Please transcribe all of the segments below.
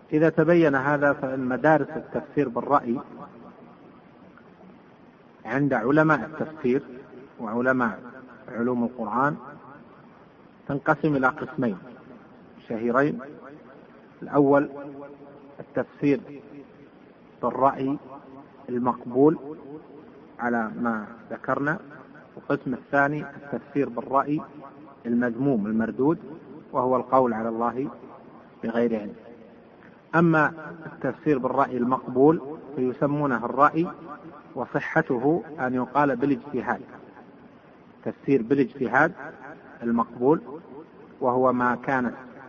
إذا تبين هذا فإن مدارس التفسير بالرأي عند علماء التفسير وعلماء علوم القرآن تنقسم إلى قسمين شهيرين. الأول التفسير بالرأي المقبول على ما ذكرنا، والقسم الثاني التفسير بالرأي المذموم المردود، وهو القول على الله بغير علم. أما التفسير بالرأي المقبول فيسمونه الرأي، وصحته أن يقال بالاجتهاد، تفسير بالاجتهاد المقبول، وهو ما كانت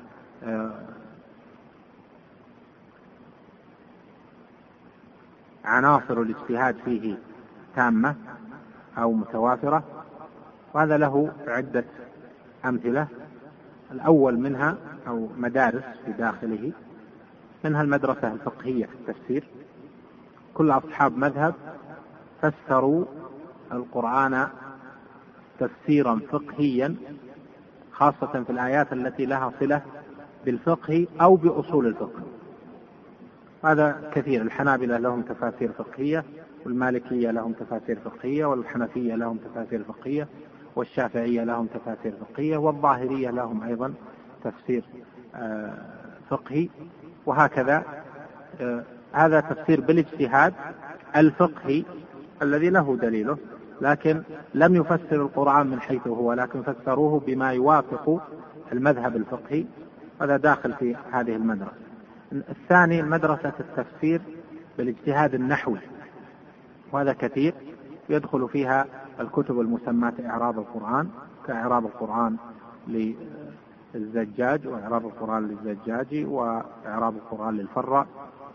عناصر الاجتهاد فيه تامة أو متوافرة. وهذا له عدة أمثلة. الأول منها أو مدارس في داخله، منها المدرسة الفقهية في التفسير. كل أصحاب مذهب فسروا القرآن تفسيرا فقهيا، خاصة في الآيات التي لها صلة بالفقه أو بأصول الفقه. هذا كثير. الحنابلة لهم تفاسير فقهية، والمالكية لهم تفاسير فقهية، والحنفية لهم تفاسير فقهية، والشافعية لهم تفاسير فقهية، والظاهرية لهم أيضا تفسير فقهي، وهكذا. هذا تفسير بالاجتهاد الفقهي الذي له دليله، لكن لم يفسر القرآن من حيث هو، لكن فسروه بما يوافق المذهب الفقهي. هذا داخل في هذه المدرسة. الثاني مدرسة التفسير بالاجتهاد النحوي، وهذا كثير، يدخل فيها الكتب المسماة إعراب القرآن، كإعراب القرآن للزجاج، وإعراب القرآن للزجاجي، وإعراب القرآن للفراء،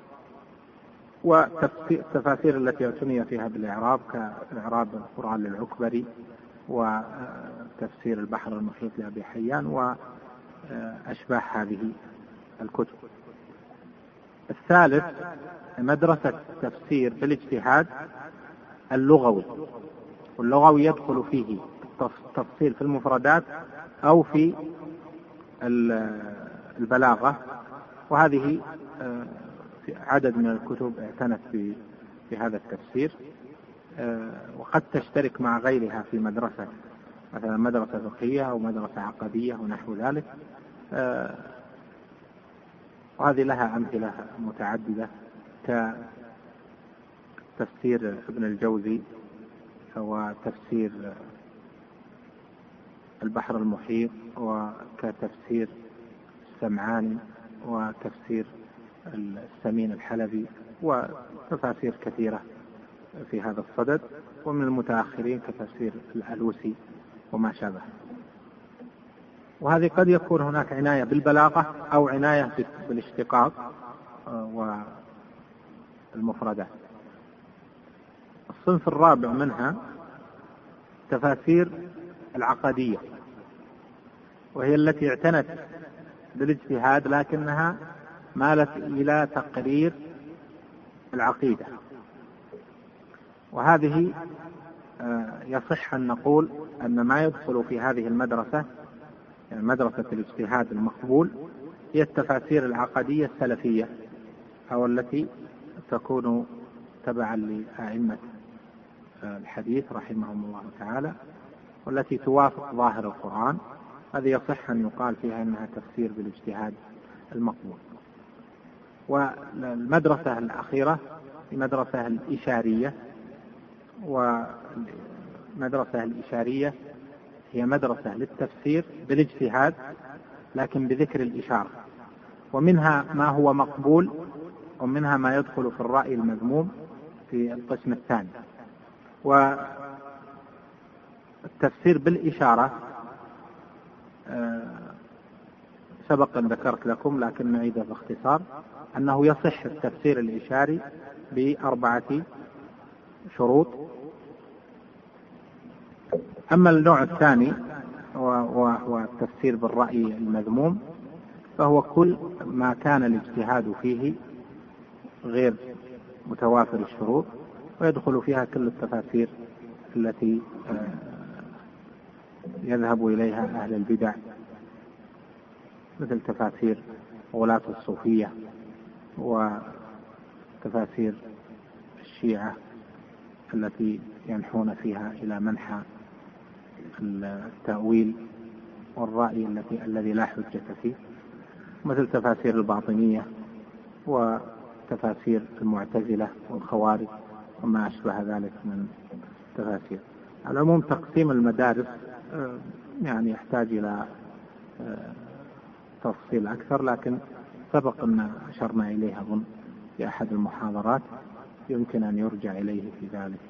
والتفاسير التي اعتني فيها بالإعراب كإعراب القرآن للعكبري، وتفسير البحر المحيط لأبي حيان، وأشباه هذه الكتب. الثالث مدرسة التفسير بالاجتهاد اللغوي، واللغوي يدخل فيه التفصيل في المفردات أو في البلاغة، وهذه عدد من الكتب اعتنت بهذا التفسير، وقد تشترك مع غيرها في مدرسة، مثلا مدرسة فقهية أو مدرسة عقدية ونحو ذلك. وهذه لها أمثلة متعددة، كتفسير ابن الجوزي، وتفسير البحر المحيط، وكتفسير السمعاني، وتفسير السمين الحلبي، وتفاسير كثيرة في هذا الصدد. ومن المتأخرين كتفسير الألوسي وما شابه. وهذه قد يكون هناك عناية بالبلاغة أو عناية بالاشتقاق والمفردات. الصنف الرابع منها تفاسير العقدية، وهي التي اعتنت بالاجتهاد لكنها مالت إلى تقرير العقيدة. وهذه يصح أن نقول أن ما يدخل في هذه المدرسة، يعني مدرسة الاجتهاد المقبول، هي التفاسير العقدية السلفية، أو التي تكون تبعا لأئمة الحديث رحمهم الله تعالى، والتي توافق ظاهر القرآن. هذه يصح أن يقال فيها أنها تفسير بالاجتهاد المقبول. والمدرسة الأخيرة المدرسة الإشارية، والمدرسة الإشارية هي مدرسة للتفسير بالاجتهاد لكن بذكر الإشارة، ومنها ما هو مقبول، ومنها ما يدخل في الرأي المذموم في القسم الثاني. والتفسير بالإشارة سبق أن ذكرت لكم، لكن نعيده باختصار، أنه يصح التفسير الإشاري ب4 شروط. أما النوع الثاني وهو التفسير بالرأي المذموم، فهو كل ما كان الاجتهاد فيه غير متوافر الشروط، ويدخل فيها كل التفاسير التي يذهب إليها أهل البدع، مثل تفاسير غلاة الصوفية وتفاسير الشيعة التي ينحون فيها إلى منحى التأويل والرأي الذي لا حجة فيه، مثل تفاسير الباطنية وتفاسير المعتزلة والخوارج وما أشبه ذلك من تفاسير. على العموم تقسيم المدارس يعني يحتاج إلى تفصيل أكثر، لكن سبق أن أشرنا إليه أظن في أحد المحاضرات، يمكن أن يرجع إليه في ذلك.